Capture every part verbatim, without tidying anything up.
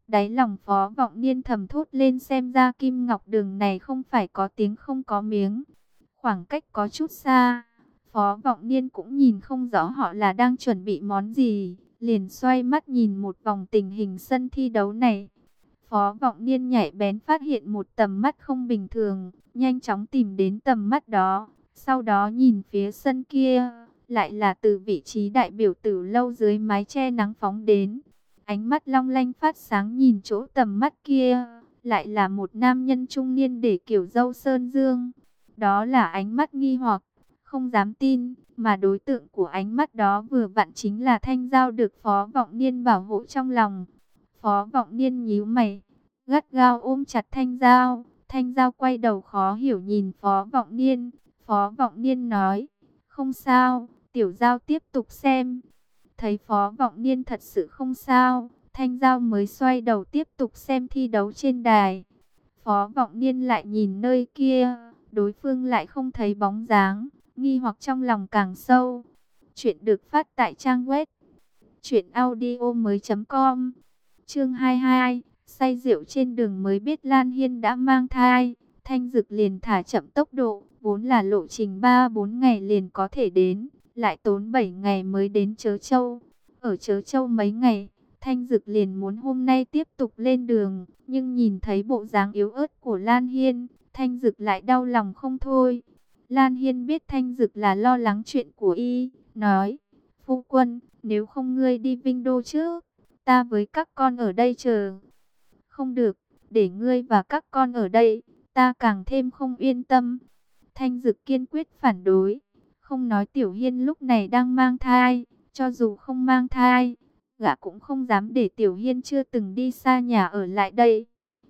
Đáy lòng Phó Vọng Niên thầm thốt lên, xem ra Kim Ngọc Đường này không phải có tiếng không có miếng. Khoảng cách có chút xa, Phó Vọng Niên cũng nhìn không rõ họ là đang chuẩn bị món gì, liền xoay mắt nhìn một vòng tình hình sân thi đấu này. Phó Vọng Niên nhạy bén phát hiện một tầm mắt không bình thường, nhanh chóng tìm đến tầm mắt đó, sau đó nhìn phía sân kia, lại là từ vị trí đại biểu Tử Lâu dưới mái che nắng phóng đến. Ánh mắt long lanh phát sáng nhìn chỗ tầm mắt kia, lại là một nam nhân trung niên để kiểu râu sơn dương. Đó là ánh mắt nghi hoặc, không dám tin, mà đối tượng của ánh mắt đó vừa vặn chính là Thanh Giao được Phó Vọng Niên bảo hộ trong lòng. Phó Vọng Niên nhíu mày, gắt gao ôm chặt Thanh Giao. Thanh Giao quay đầu khó hiểu nhìn Phó Vọng Niên. Phó Vọng Niên nói, không sao, Tiểu Giao tiếp tục xem. Thấy Phó Vọng Niên thật sự không sao, Thanh Giao mới xoay đầu tiếp tục xem thi đấu trên đài. Phó Vọng Niên lại nhìn nơi kia, đối phương lại không thấy bóng dáng, nghi hoặc trong lòng càng sâu. Chuyện được phát tại trang web truyện audio mới chấm com. Chương hai mươi hai, say rượu trên đường mới biết Lan Hiên đã mang thai. Thanh Dực liền thả chậm tốc độ, vốn là lộ trình ba bốn ngày liền có thể đến, lại tốn bảy ngày mới đến Trớ Châu. Ở Trớ Châu mấy ngày, Thanh Dực liền muốn hôm nay tiếp tục lên đường, nhưng nhìn thấy bộ dáng yếu ớt của Lan Hiên, Thanh Dực lại đau lòng không thôi. Lan Hiên biết Thanh Dực là lo lắng chuyện của y, nói, phu quân, nếu không ngươi đi Vinh Đô trước, ta với các con ở đây chờ. Không được, để ngươi và các con ở đây, ta càng thêm không yên tâm. Thanh Dực kiên quyết phản đối, không nói Tiểu Hiên lúc này đang mang thai, cho dù không mang thai, gã cũng không dám để Tiểu Hiên chưa từng đi xa nhà ở lại đây.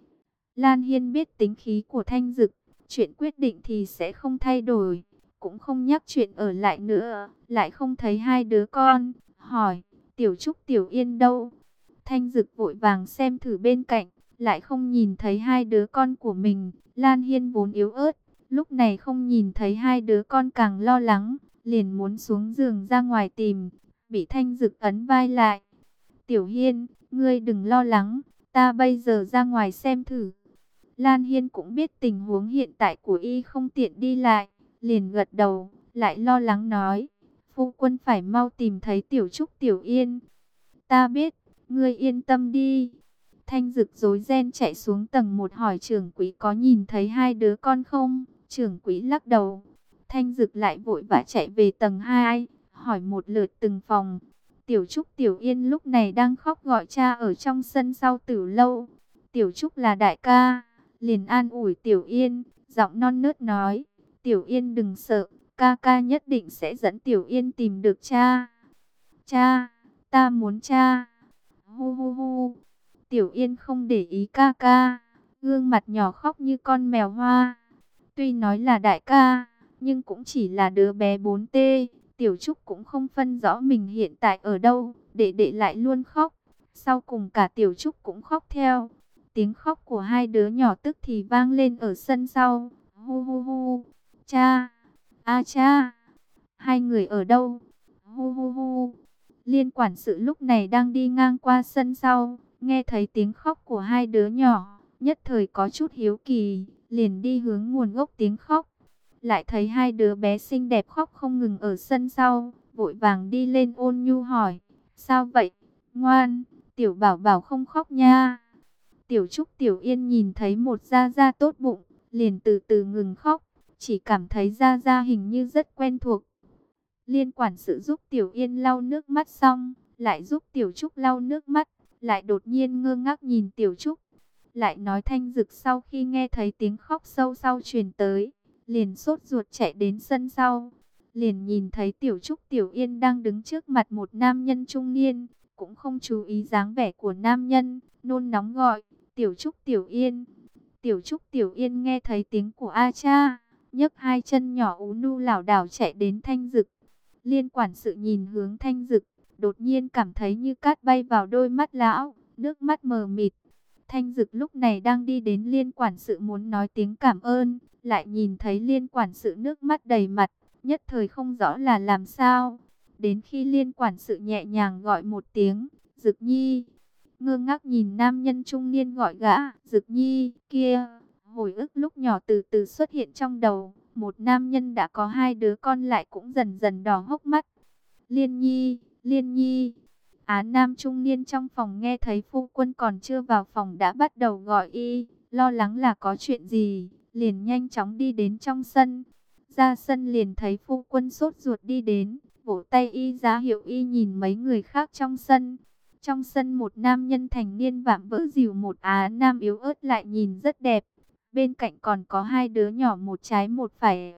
Lan Hiên biết tính khí của Thanh Dực, chuyện quyết định thì sẽ không thay đổi, cũng không nhắc chuyện ở lại nữa. Lại không thấy hai đứa con, hỏi, Tiểu Trúc Tiểu Yên đâu? Thanh Dực vội vàng xem thử bên cạnh, lại không nhìn thấy hai đứa con của mình. Lan Hiên vốn yếu ớt, lúc này không nhìn thấy hai đứa con càng lo lắng, liền muốn xuống giường ra ngoài tìm, bị Thanh Dực ấn vai lại. Tiểu Hiên, ngươi đừng lo lắng, ta bây giờ ra ngoài xem thử. Lan Hiên cũng biết tình huống hiện tại của y không tiện đi lại, liền gật đầu, lại lo lắng nói, phu quân phải mau tìm thấy Tiểu Trúc Tiểu Yên. Ta biết, ngươi yên tâm đi. Thanh Dực rối ren chạy xuống tầng một hỏi trưởng quỹ có nhìn thấy hai đứa con không? Trưởng quỹ lắc đầu. Thanh Dực lại vội vã chạy về tầng hai, hỏi một lượt từng phòng. Tiểu Trúc Tiểu Yên lúc này đang khóc gọi cha ở trong sân sau Tử Lâu. Tiểu Trúc là đại ca, liền an ủi Tiểu Yên, giọng non nớt nói, Tiểu Yên đừng sợ, ca ca nhất định sẽ dẫn Tiểu Yên tìm được cha. Cha, ta muốn cha. Hu hu hu. Tiểu Yên không để ý ca ca, gương mặt nhỏ khóc như con mèo hoa. Tuy nói là đại ca, nhưng cũng chỉ là đứa bé bốn t. Tiểu Trúc cũng không phân rõ mình hiện tại ở đâu, đệ đệ lại luôn khóc. Sau cùng cả Tiểu Trúc cũng khóc theo. Tiếng khóc của hai đứa nhỏ tức thì vang lên ở sân sau. Hu hu hu. Cha, a cha, hai người ở đâu? Hu hu hu. Liên quản sự lúc này đang đi ngang qua sân sau, nghe thấy tiếng khóc của hai đứa nhỏ, nhất thời có chút hiếu kỳ, liền đi hướng nguồn gốc tiếng khóc. Lại thấy hai đứa bé xinh đẹp khóc không ngừng ở sân sau, vội vàng đi lên ôn nhu hỏi, sao vậy? Ngoan, Tiểu Bảo Bảo không khóc nha. Tiểu Trúc Tiểu Yên nhìn thấy một Gia Gia tốt bụng, liền từ từ ngừng khóc, chỉ cảm thấy Gia Gia hình như rất quen thuộc. Liên quản sự giúp Tiểu Yên lau nước mắt xong, lại giúp Tiểu Trúc lau nước mắt, lại đột nhiên ngơ ngác nhìn Tiểu Trúc. Lại nói Thanh Dực sau khi nghe thấy tiếng khóc sâu sau truyền tới, liền sốt ruột chạy đến sân sau. Liền nhìn thấy Tiểu Trúc Tiểu Yên đang đứng trước mặt một nam nhân trung niên, cũng không chú ý dáng vẻ của nam nhân, nôn nóng gọi, Tiểu Trúc Tiểu Yên. Tiểu Trúc Tiểu Yên nghe thấy tiếng của A cha, nhấc hai chân nhỏ ú nu lảo đảo chạy đến Thanh Dực. Liên quản sự nhìn hướng Thanh Dực, đột nhiên cảm thấy như cát bay vào đôi mắt lão, nước mắt mờ mịt. Thanh Dực lúc này đang đi đến liên quản sự muốn nói tiếng cảm ơn, lại nhìn thấy liên quản sự nước mắt đầy mặt, nhất thời không rõ là làm sao. Đến khi liên quản sự nhẹ nhàng gọi một tiếng, Dực Nhi, ngơ ngác nhìn nam nhân trung niên gọi gã, Dực Nhi, kia. Hồi ức lúc nhỏ từ từ xuất hiện trong đầu, một nam nhân đã có hai đứa con lại cũng dần dần đỏ hốc mắt. Liên Nhi, Liên Nhi. Á nam trung niên trong phòng nghe thấy phu quân còn chưa vào phòng đã bắt đầu gọi y, lo lắng là có chuyện gì, liền nhanh chóng đi đến trong sân. Ra sân liền thấy phu quân sốt ruột đi đến, vỗ tay y ra hiệu y nhìn mấy người khác trong sân. Trong sân một nam nhân thành niên vạm vỡ dìu một Á nam yếu ớt lại nhìn rất đẹp. Bên cạnh còn có hai đứa nhỏ một trái một phải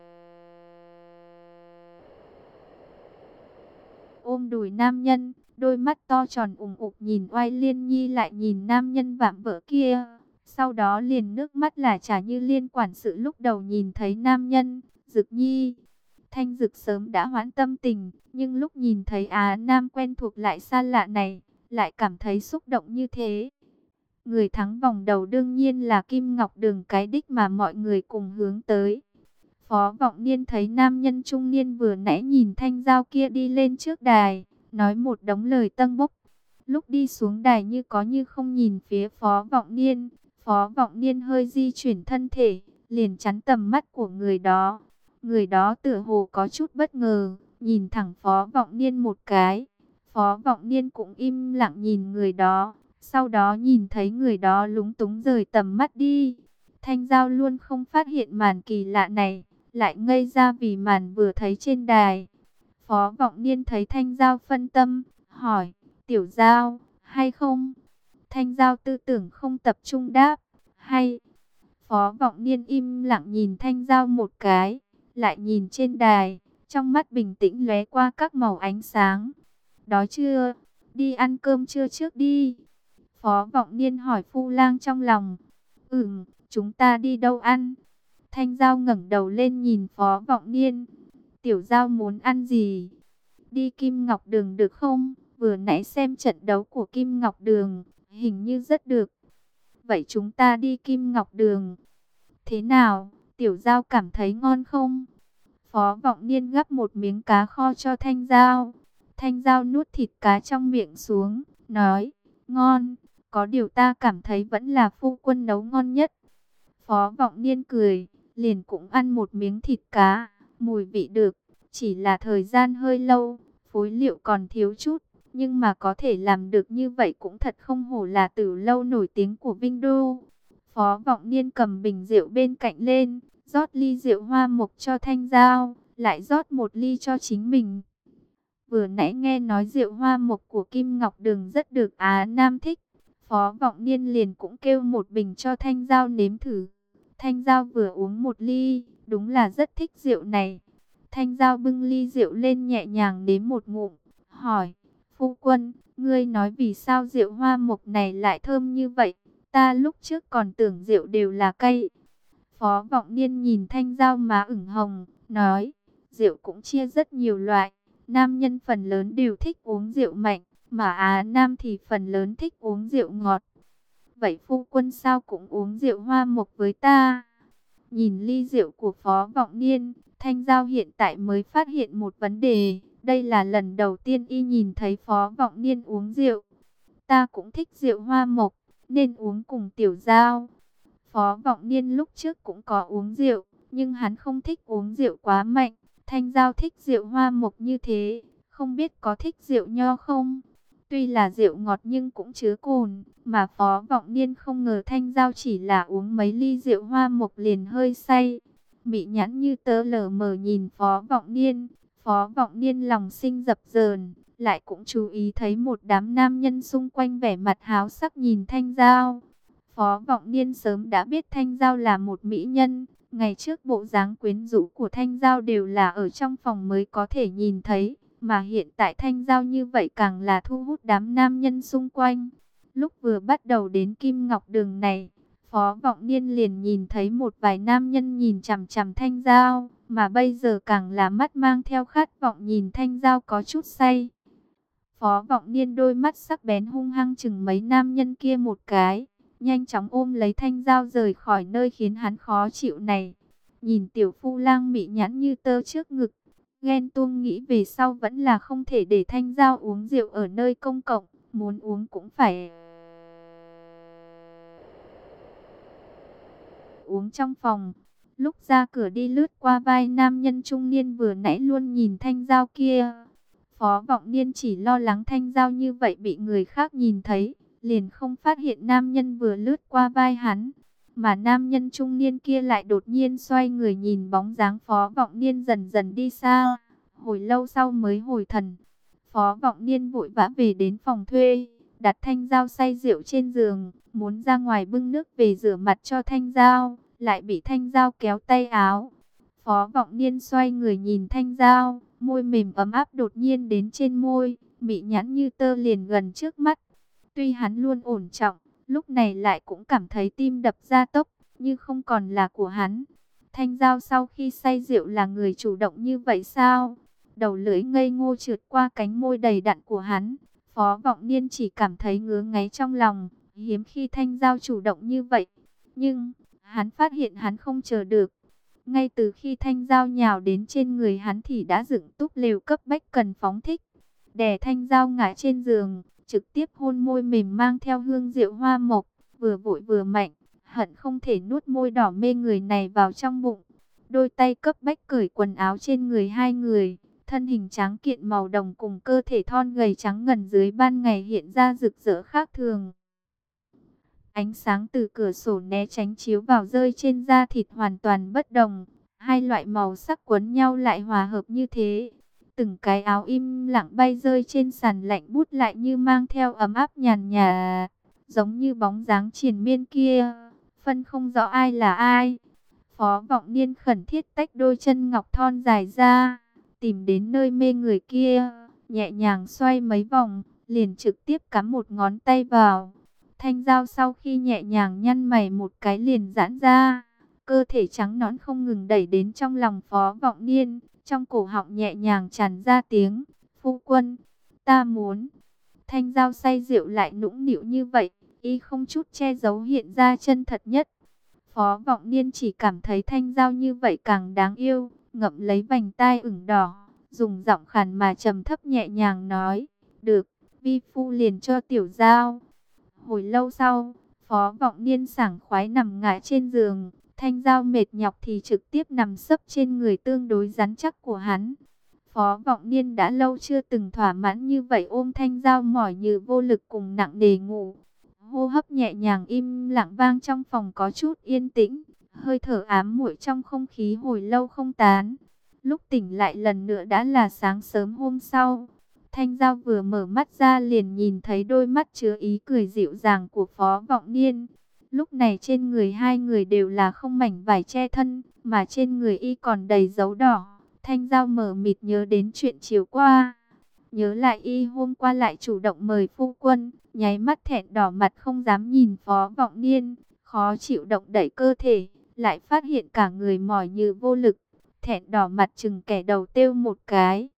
ôm đùi nam nhân, đôi mắt to tròn ủng ục nhìn oai Liên Nhi lại nhìn nam nhân vạm vỡ kia. Sau đó liền nước mắt là trả như Liên quản sự lúc đầu nhìn thấy nam nhân, Dực Nhi. Thanh Dực sớm đã hoãn tâm tình, nhưng lúc nhìn thấy Á Nam quen thuộc lại xa lạ này, lại cảm thấy xúc động như thế. Người thắng vòng đầu đương nhiên là Kim Ngọc Đường, cái đích mà mọi người cùng hướng tới. Phó Vọng Niên thấy nam nhân trung niên vừa nãy nhìn Thanh Giao kia đi lên trước đài, nói một đống lời tâng bốc. Lúc đi xuống đài như có như không nhìn phía Phó Vọng Niên, Phó Vọng Niên hơi di chuyển thân thể, liền chắn tầm mắt của người đó. Người đó tựa hồ có chút bất ngờ, nhìn thẳng Phó Vọng Niên một cái. Phó Vọng Niên cũng im lặng nhìn người đó, sau đó nhìn thấy người đó lúng túng rời tầm mắt đi. Thanh Giao luôn không phát hiện màn kỳ lạ này, lại ngây ra vì màn vừa thấy trên đài. Phó Vọng Niên thấy Thanh Giao phân tâm, hỏi, Tiểu Giao, hay không? Thanh Giao tư tưởng không tập trung đáp, hay. Phó Vọng Niên im lặng nhìn Thanh Giao một cái, lại nhìn trên đài, trong mắt bình tĩnh lóe qua các màu ánh sáng. Đói chưa? Đi ăn cơm trưa trước đi. Phó Vọng Niên hỏi Phu Lang trong lòng. Ừm, chúng ta đi đâu ăn? Thanh Giao ngẩng đầu lên nhìn Phó Vọng Niên. Tiểu Giao muốn ăn gì? Đi Kim Ngọc Đường được không? Vừa nãy xem trận đấu của Kim Ngọc Đường, hình như rất được. Vậy chúng ta đi Kim Ngọc Đường. Thế nào? Tiểu Giao cảm thấy ngon không? Phó Vọng Niên gắp một miếng cá kho cho Thanh Giao. Thanh Giao nuốt thịt cá trong miệng xuống, nói, ngon, có điều ta cảm thấy vẫn là phu quân nấu ngon nhất. Phó Vọng Niên cười, liền cũng ăn một miếng thịt cá, mùi vị được, chỉ là thời gian hơi lâu, phối liệu còn thiếu chút, nhưng mà có thể làm được như vậy cũng thật không hổ là Tử Lâu nổi tiếng của Vinh Đô. Phó Vọng Niên cầm bình rượu bên cạnh lên, rót ly rượu hoa mộc cho Thanh Giao, lại rót một ly cho chính mình. Vừa nãy nghe nói rượu hoa mộc của Kim Ngọc Đường rất được Á Nam thích, Phó Vọng Niên liền cũng kêu một bình cho Thanh Giao nếm thử. Thanh Giao vừa uống một ly, đúng là rất thích rượu này. Thanh Giao bưng ly rượu lên nhẹ nhàng nếm một ngụm, hỏi, phu quân, ngươi nói vì sao rượu hoa mộc này lại thơm như vậy? Ta lúc trước còn tưởng rượu đều là cay. Phó Vọng Niên nhìn Thanh Giao má ửng hồng, nói, rượu cũng chia rất nhiều loại. Nam nhân phần lớn đều thích uống rượu mạnh, mà Á Nam thì phần lớn thích uống rượu ngọt. Vậy phu quân sao cũng uống rượu hoa mộc với ta? Nhìn ly rượu của Phó Vọng Niên, Thanh Giao hiện tại mới phát hiện một vấn đề. Đây là lần đầu tiên y nhìn thấy Phó Vọng Niên uống rượu. Ta cũng thích rượu hoa mộc, nên uống cùng Tiểu Giao. Phó Vọng Niên lúc trước cũng có uống rượu, nhưng hắn không thích uống rượu quá mạnh. Thanh Giao thích rượu hoa mộc như thế, không biết có thích rượu nho không? Tuy là rượu ngọt nhưng cũng chứa cồn, mà Phó Vọng Niên không ngờ Thanh Giao chỉ là uống mấy ly rượu hoa mộc liền hơi say. Mị nhãn như tớ lờ mờ nhìn Phó Vọng Niên, Phó Vọng Niên lòng sinh dập dờn, lại cũng chú ý thấy một đám nam nhân xung quanh vẻ mặt háo sắc nhìn Thanh Giao. Phó Vọng Niên sớm đã biết Thanh Giao là một mỹ nhân. Ngày trước bộ dáng quyến rũ của Thanh Giao đều là ở trong phòng mới có thể nhìn thấy, mà hiện tại Thanh Giao như vậy càng là thu hút đám nam nhân xung quanh. Lúc vừa bắt đầu đến Kim Ngọc Đường này, Phó Vọng Niên liền nhìn thấy một vài nam nhân nhìn chằm chằm Thanh Giao, mà bây giờ càng là mắt mang theo khát vọng nhìn Thanh Giao có chút say. Phó Vọng Niên đôi mắt sắc bén hung hăng chừng mấy nam nhân kia một cái, nhanh chóng ôm lấy Thanh Giao rời khỏi nơi khiến hắn khó chịu này. Nhìn tiểu phu lang mị nhãn như tơ trước ngực, ghen tuông nghĩ về sau vẫn là không thể để Thanh Giao uống rượu ở nơi công cộng, muốn uống cũng phải uống trong phòng. Lúc ra cửa đi lướt qua vai nam nhân trung niên vừa nãy luôn nhìn Thanh Giao kia. Phó Vọng Niên chỉ lo lắng Thanh Giao như vậy bị người khác nhìn thấy, liền không phát hiện nam nhân vừa lướt qua vai hắn. Mà nam nhân trung niên kia lại đột nhiên xoay người nhìn bóng dáng Phó Vọng Niên dần dần đi xa. Hồi lâu sau mới hồi thần. Phó Vọng Niên vội vã về đến phòng thuê, đặt Thanh Giao say rượu trên giường, muốn ra ngoài bưng nước về rửa mặt cho Thanh Giao, lại bị Thanh Giao kéo tay áo. Phó Vọng Niên xoay người nhìn Thanh Giao, môi mềm ấm áp đột nhiên đến trên môi, mị nhãn như tơ liền gần trước mắt. Tuy hắn luôn ổn trọng, lúc này lại cũng cảm thấy tim đập ra tốc, như không còn là của hắn. Thanh Giao sau khi say rượu là người chủ động như vậy sao? Đầu lưỡi ngây ngô trượt qua cánh môi đầy đặn của hắn. Phó Vọng Niên chỉ cảm thấy ngứa ngáy trong lòng, hiếm khi Thanh Giao chủ động như vậy. Nhưng, hắn phát hiện hắn không chờ được. Ngay từ khi Thanh Giao nhào đến trên người hắn thì đã dựng túp lều cấp bách cần phóng thích. Đè Thanh Giao ngã trên giường, trực tiếp hôn môi mềm mang theo hương rượu hoa mộc, vừa vội vừa mạnh, hận không thể nuốt môi đỏ mê người này vào trong bụng. Đôi tay cấp bách cởi quần áo trên người hai người, thân hình tráng kiện màu đồng cùng cơ thể thon gầy trắng ngần dưới ban ngày hiện ra rực rỡ khác thường. Ánh sáng từ cửa sổ né tránh chiếu vào rơi trên da thịt hoàn toàn bất đồng. Hai loại màu sắc quấn nhau lại hòa hợp như thế. Từng cái áo im lặng bay rơi trên sàn lạnh bút lại như mang theo ấm áp nhàn nhạt, giống như bóng dáng triền miên kia, phân không rõ ai là ai. Phó Vọng Niên khẩn thiết tách đôi chân ngọc thon dài ra, tìm đến nơi mê người kia, nhẹ nhàng xoay mấy vòng, liền trực tiếp cắm một ngón tay vào. Thanh Giao sau khi nhẹ nhàng nhăn mày một cái liền giãn ra, cơ thể trắng nõn không ngừng đẩy đến trong lòng Phó Vọng Niên, trong cổ họng nhẹ nhàng tràn ra tiếng, "Phu quân, ta muốn." Thanh Giao say rượu lại nũng nịu như vậy, y không chút che giấu hiện ra chân thật nhất. Phó Vọng Niên chỉ cảm thấy Thanh Giao như vậy càng đáng yêu, ngậm lấy vành tai ửng đỏ, dùng giọng khàn mà trầm thấp nhẹ nhàng nói, "Được, vi phu liền cho tiểu Giao." Hồi lâu sau, Phó Vọng Niên sảng khoái nằm ngã trên giường, Thanh Giao mệt nhọc thì trực tiếp nằm sấp trên người tương đối rắn chắc của hắn. Phó Vọng Niên đã lâu chưa từng thỏa mãn như vậy, ôm Thanh Giao mỏi như vô lực cùng nặng nề ngủ. Hô hấp nhẹ nhàng im lặng vang trong phòng có chút yên tĩnh, hơi thở ám muội trong không khí hồi lâu không tán. Lúc tỉnh lại lần nữa đã là sáng sớm hôm sau. Thanh Giao vừa mở mắt ra liền nhìn thấy đôi mắt chứa ý cười dịu dàng của Phó Vọng Niên. Lúc này trên người hai người đều là không mảnh vải che thân, mà trên người y còn đầy dấu đỏ. Thanh Giao mờ mịt nhớ đến chuyện chiều qua. Nhớ lại y hôm qua lại chủ động mời phu quân, nháy mắt thẹn đỏ mặt không dám nhìn Phó Vọng Niên, khó chịu động đẩy cơ thể, lại phát hiện cả người mỏi như vô lực, thẹn đỏ mặt chừng kẻ đầu têu một cái.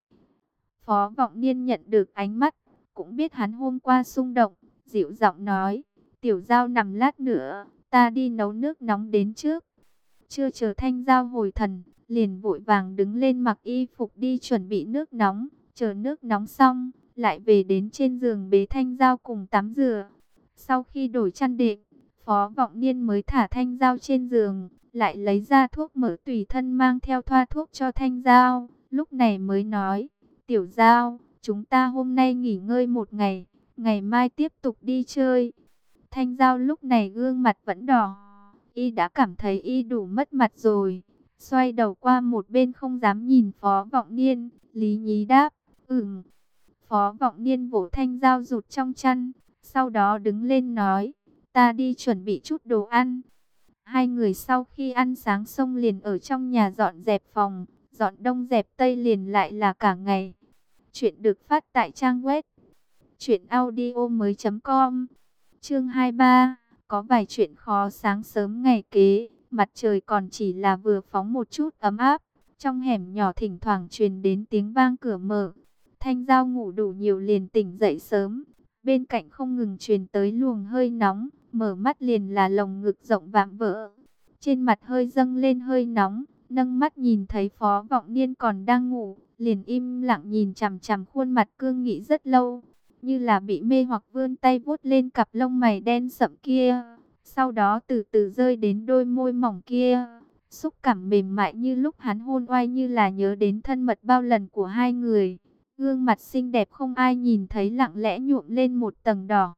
Phó Vọng Niên nhận được ánh mắt, cũng biết hắn hôm qua xung động, dịu giọng nói, "Tiểu Giao nằm lát nữa, ta đi nấu nước nóng đến trước." Chưa chờ Thanh Giao hồi thần, liền vội vàng đứng lên mặc y phục đi chuẩn bị nước nóng, chờ nước nóng xong, lại về đến trên giường bế Thanh Giao cùng tắm rửa. Sau khi đổi chăn đệm, Phó Vọng Niên mới thả Thanh Giao trên giường, lại lấy ra thuốc mỡ tùy thân mang theo thoa thuốc cho Thanh Giao, lúc này mới nói, "Tiểu Giao, chúng ta hôm nay nghỉ ngơi một ngày, ngày mai tiếp tục đi chơi." Thanh Giao lúc này gương mặt vẫn đỏ, y đã cảm thấy y đủ mất mặt rồi, xoay đầu qua một bên không dám nhìn Phó Vọng Niên, lý nhí đáp, "Ừm." Phó Vọng Niên vỗ Thanh Giao rụt trong chăn, sau đó đứng lên nói, "Ta đi chuẩn bị chút đồ ăn." Hai người sau khi ăn sáng xong liền ở trong nhà dọn dẹp phòng, dọn đông dẹp tây liền lại là cả ngày. Chuyện được phát tại trang web truyện audio mới chấm com. Chương hai mươi ba, có vài chuyện khó. Sáng sớm ngày kế, mặt trời còn chỉ là vừa phóng một chút ấm áp, trong hẻm nhỏ thỉnh thoảng truyền đến tiếng vang cửa mở. Thanh Giao ngủ đủ nhiều liền tỉnh dậy sớm, bên cạnh không ngừng truyền tới luồng hơi nóng, mở mắt liền là lồng ngực rộng vạm vỡ. Trên mặt hơi dâng lên hơi nóng, nâng mắt nhìn thấy Phó Vọng Niên còn đang ngủ, liền im lặng nhìn chằm chằm khuôn mặt cương nghị rất lâu, như là bị mê hoặc vươn tay vuốt lên cặp lông mày đen sậm kia. sau đó từ từ rơi đến đôi môi mỏng kia. Xúc cảm mềm mại như lúc hắn hôn oai, như là nhớ đến thân mật bao lần của hai người. Gương mặt xinh đẹp không ai nhìn thấy lặng lẽ nhuộm lên một tầng đỏ.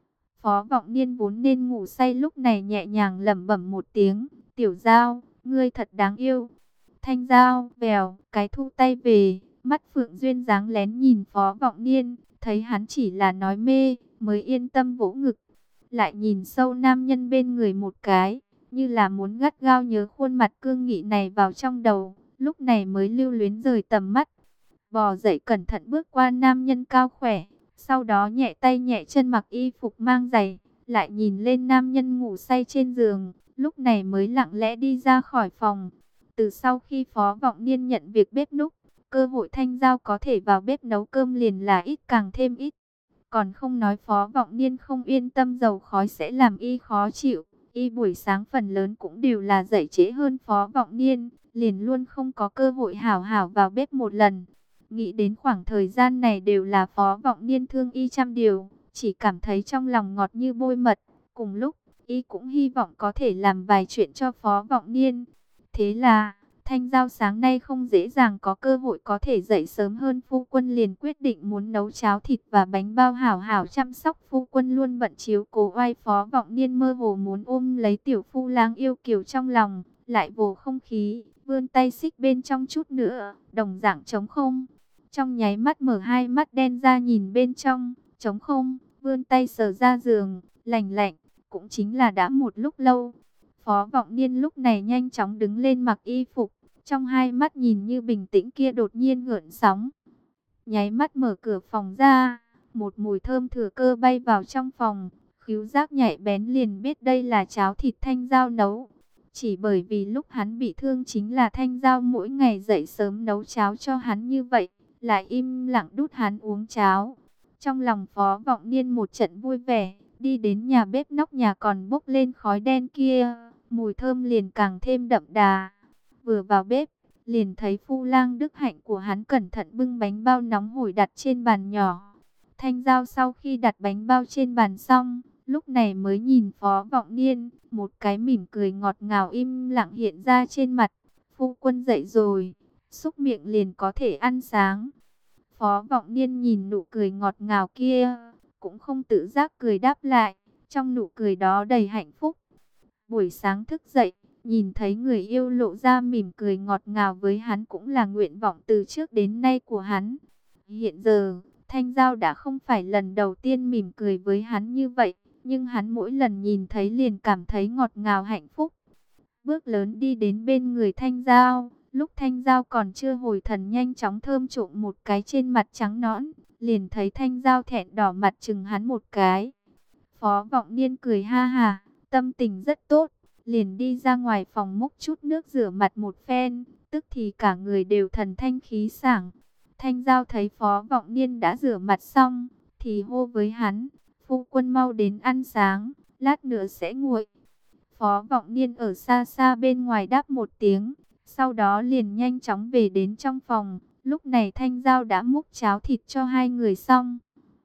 Phó Vọng Niên vốn nên ngủ say lúc này nhẹ nhàng lẩm bẩm một tiếng, "Tiểu Giao, ngươi thật đáng yêu." Thanh Giao vèo cái thu tay về, mắt Phượng Duyên dáng lén nhìn Phó Vọng Niên, thấy hắn chỉ là nói mê, mới yên tâm vỗ ngực. Lại nhìn sâu nam nhân bên người một cái, như là muốn gắt gao nhớ khuôn mặt cương nghị này vào trong đầu, lúc này mới lưu luyến rời tầm mắt. Bò dậy cẩn thận bước qua nam nhân cao khỏe, sau đó nhẹ tay nhẹ chân mặc y phục mang giày, lại nhìn lên nam nhân ngủ say trên giường, lúc này mới lặng lẽ đi ra khỏi phòng. Từ sau khi Phó Vọng Niên nhận việc bếp núc, cơ hội Thanh Giao có thể vào bếp nấu cơm liền là ít càng thêm ít. Còn không nói Phó Vọng Niên không yên tâm dầu khói sẽ làm y khó chịu, y buổi sáng phần lớn cũng đều là dậy trễ hơn Phó Vọng Niên, liền luôn không có cơ hội hảo hảo vào bếp một lần. Nghĩ đến khoảng thời gian này đều là Phó Vọng Niên thương y trăm điều, chỉ cảm thấy trong lòng ngọt như bôi mật. Cùng lúc, y cũng hy vọng có thể làm vài chuyện cho Phó Vọng Niên. Thế là, Thanh Giao sáng nay không dễ dàng có cơ hội có thể dậy sớm hơn phu quân, liền quyết định muốn nấu cháo thịt và bánh bao hảo hảo chăm sóc phu quân luôn bận chiếu cố oai. Phó Vọng Niên mơ hồ muốn ôm lấy tiểu phu lang yêu kiều trong lòng, lại vồ không khí, vươn tay xích bên trong chút nữa, đồng dạng trống không. Trong nháy mắt mở hai mắt đen ra nhìn bên trong, trống không, vươn tay sờ ra giường, lành lạnh, cũng chính là đã một lúc lâu. Phó Vọng Niên lúc này nhanh chóng đứng lên mặc y phục, trong hai mắt nhìn như bình tĩnh kia đột nhiên gợn sóng. Nháy mắt mở cửa phòng ra, một mùi thơm thừa cơ bay vào trong phòng, khứu giác nhạy bén liền biết đây là cháo thịt Thanh Giao nấu. Chỉ bởi vì lúc hắn bị thương chính là Thanh Giao mỗi ngày dậy sớm nấu cháo cho hắn như vậy, lại im lặng đút hắn uống cháo. Trong lòng Phó Vọng Niên một trận vui vẻ, đi đến nhà bếp, nóc nhà còn bốc lên khói đen kia, mùi thơm liền càng thêm đậm đà. Vừa vào bếp, liền thấy phu lang Đức Hạnh của hắn cẩn thận bưng bánh bao nóng hổi đặt trên bàn nhỏ. Thanh Giao sau khi đặt bánh bao trên bàn xong, lúc này mới nhìn Phó Vọng Niên, một cái mỉm cười ngọt ngào im lặng hiện ra trên mặt. Phu quân dậy rồi, xúc miệng liền có thể ăn sáng. Phó Vọng Niên nhìn nụ cười ngọt ngào kia, cũng không tự giác cười đáp lại, trong nụ cười đó đầy hạnh phúc. Buổi sáng thức dậy, nhìn thấy người yêu lộ ra mỉm cười ngọt ngào với hắn cũng là nguyện vọng từ trước đến nay của hắn. Hiện giờ, Thanh Giao đã không phải lần đầu tiên mỉm cười với hắn như vậy, nhưng hắn mỗi lần nhìn thấy liền cảm thấy ngọt ngào hạnh phúc. Bước lớn đi đến bên người Thanh Giao, lúc Thanh Giao còn chưa hồi thần nhanh chóng thơm trộm một cái trên mặt trắng nõn, liền thấy Thanh Giao thẹn đỏ mặt chừng hắn một cái. Phó Vọng Niên cười ha hà, tâm tình rất tốt, liền đi ra ngoài phòng múc chút nước rửa mặt một phen, tức thì cả người đều thần thanh khí sảng. Thanh Giao thấy Phó Vọng Niên đã rửa mặt xong, thì hô với hắn, phu quân mau đến ăn sáng, lát nữa sẽ nguội. Phó Vọng Niên ở xa xa bên ngoài đáp một tiếng, sau đó liền nhanh chóng về đến trong phòng. Lúc này Thanh Giao đã múc cháo thịt cho hai người xong.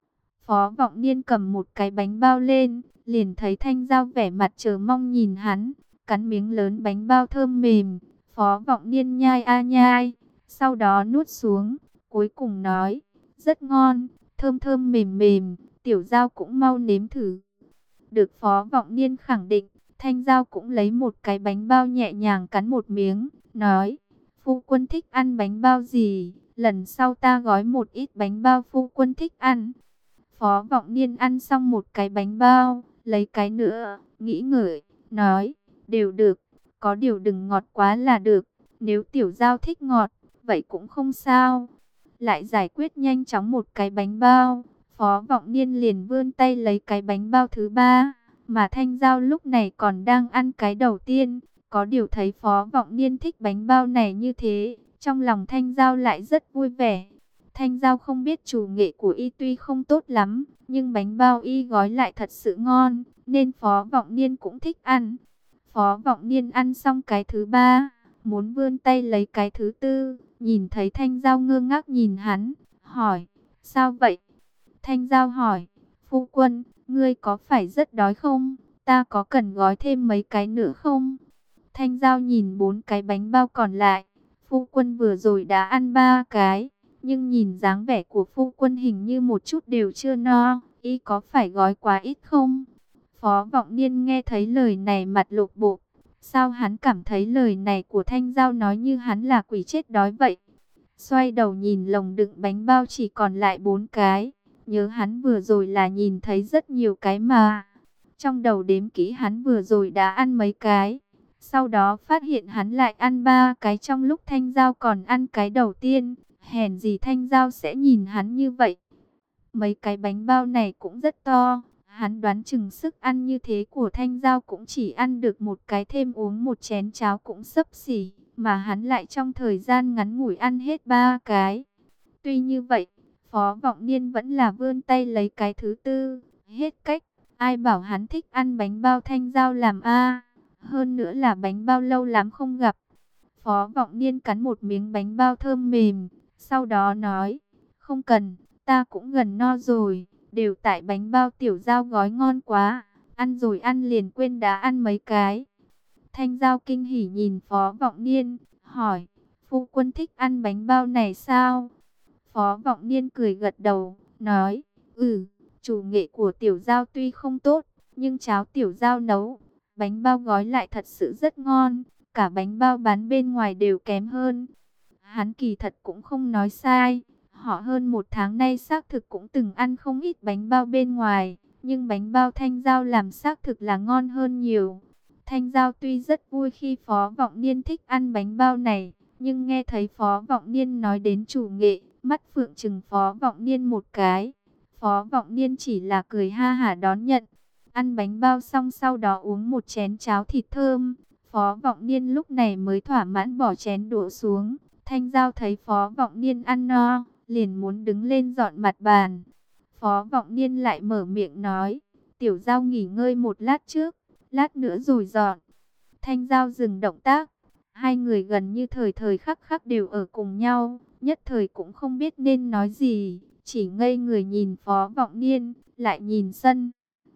Phó Vọng Niên cầm một cái bánh bao lên, liền thấy Thanh Giao vẻ mặt chờ mong nhìn hắn, cắn miếng lớn bánh bao thơm mềm. Phó Vọng Niên nhai a nhai, sau đó nuốt xuống, cuối cùng nói, rất ngon, thơm thơm mềm mềm, Tiểu Giao cũng mau nếm thử. Được Phó Vọng Niên khẳng định, Thanh Giao cũng lấy một cái bánh bao nhẹ nhàng cắn một miếng, nói, phu quân thích ăn bánh bao gì, lần sau ta gói một ít bánh bao phu quân thích ăn. Phó Vọng Niên ăn xong một cái bánh bao, lấy cái nữa, nghĩ ngợi, nói, đều được, có điều đừng ngọt quá là được, nếu Tiểu Giao thích ngọt, vậy cũng không sao. Lại giải quyết nhanh chóng một cái bánh bao, Phó Vọng Niên liền vươn tay lấy cái bánh bao thứ ba, mà Thanh Giao lúc này còn đang ăn cái đầu tiên. Có điều thấy Phó Vọng Niên thích bánh bao này như thế, trong lòng Thanh Giao lại rất vui vẻ. Thanh Giao không biết chủ nghệ của y tuy không tốt lắm, nhưng bánh bao y gói lại thật sự ngon, nên Phó Vọng Niên cũng thích ăn. Phó Vọng Niên ăn xong cái thứ ba, muốn vươn tay lấy cái thứ tư, nhìn thấy Thanh Giao ngơ ngác nhìn hắn, hỏi, sao vậy? Thanh Giao hỏi, phu quân, ngươi có phải rất đói không? ta có cần gói thêm mấy cái nữa không? Thanh Giao nhìn bốn cái bánh bao còn lại, phu quân vừa rồi đã ăn ba cái, nhưng nhìn dáng vẻ của phu quân hình như một chút đều chưa no, y có phải gói quá ít không? Phó Vọng Niên nghe thấy lời này mặt lột bột, sao hắn cảm thấy lời này của Thanh Giao nói như hắn là quỷ chết đói vậy? Xoay đầu nhìn lồng đựng bánh bao chỉ còn lại bốn cái, nhớ hắn vừa rồi là nhìn thấy rất nhiều cái mà. Trong đầu đếm kỹ hắn vừa rồi đã ăn mấy cái. Sau đó phát hiện hắn lại ăn ba cái trong lúc Thanh Giao còn ăn cái đầu tiên. Hèn gì Thanh Giao sẽ nhìn hắn như vậy. Mấy cái bánh bao này cũng rất to. Hắn đoán chừng sức ăn như thế của Thanh Giao cũng chỉ ăn được một cái, thêm uống một chén cháo cũng xấp xỉ. Mà hắn lại trong thời gian ngắn ngủi ăn hết ba cái. Tuy như vậy, Phó Vọng Niên vẫn là vươn tay lấy cái thứ tư. Hết cách, ai bảo hắn thích ăn bánh bao Thanh Giao làm a? Hơn nữa là bánh bao lâu lắm không gặp. Phó Vọng Niên cắn một miếng bánh bao thơm mềm, sau đó nói, không cần, ta cũng gần no rồi, đều tại bánh bao Tiểu Giao gói ngon quá, ăn rồi ăn liền quên đã ăn mấy cái. Thanh Giao kinh hỉ nhìn Phó Vọng Niên, hỏi, phu quân thích ăn bánh bao này sao? Phó Vọng Niên cười gật đầu, nói, ừ, chủ nghệ của Tiểu Giao tuy không tốt, nhưng cháo Tiểu Giao nấu, bánh bao gói lại thật sự rất ngon, cả bánh bao bán bên ngoài đều kém hơn. Hắn kỳ thật cũng không nói sai, họ hơn một tháng nay xác thực cũng từng ăn không ít bánh bao bên ngoài, nhưng bánh bao Thanh Giao làm xác thực là ngon hơn nhiều. Thanh Giao tuy rất vui khi Phó Vọng Niên thích ăn bánh bao này, nhưng nghe thấy Phó Vọng Niên nói đến chủ nghệ, mắt phượng trừng Phó Vọng Niên một cái. Phó Vọng Niên chỉ là cười ha hả đón nhận. Ăn bánh bao xong sau đó uống một chén cháo thịt thơm. Phó Vọng Niên lúc này mới thỏa mãn bỏ chén đũa xuống. Thanh Giao thấy Phó Vọng Niên ăn no, liền muốn đứng lên dọn mặt bàn. Phó Vọng Niên lại mở miệng nói, Tiểu Giao nghỉ ngơi một lát trước, lát nữa rồi dọn. Thanh Giao dừng động tác. Hai người gần như thời thời khắc khắc đều ở cùng nhau, nhất thời cũng không biết nên nói gì, chỉ ngây người nhìn Phó Vọng Niên, lại nhìn sân.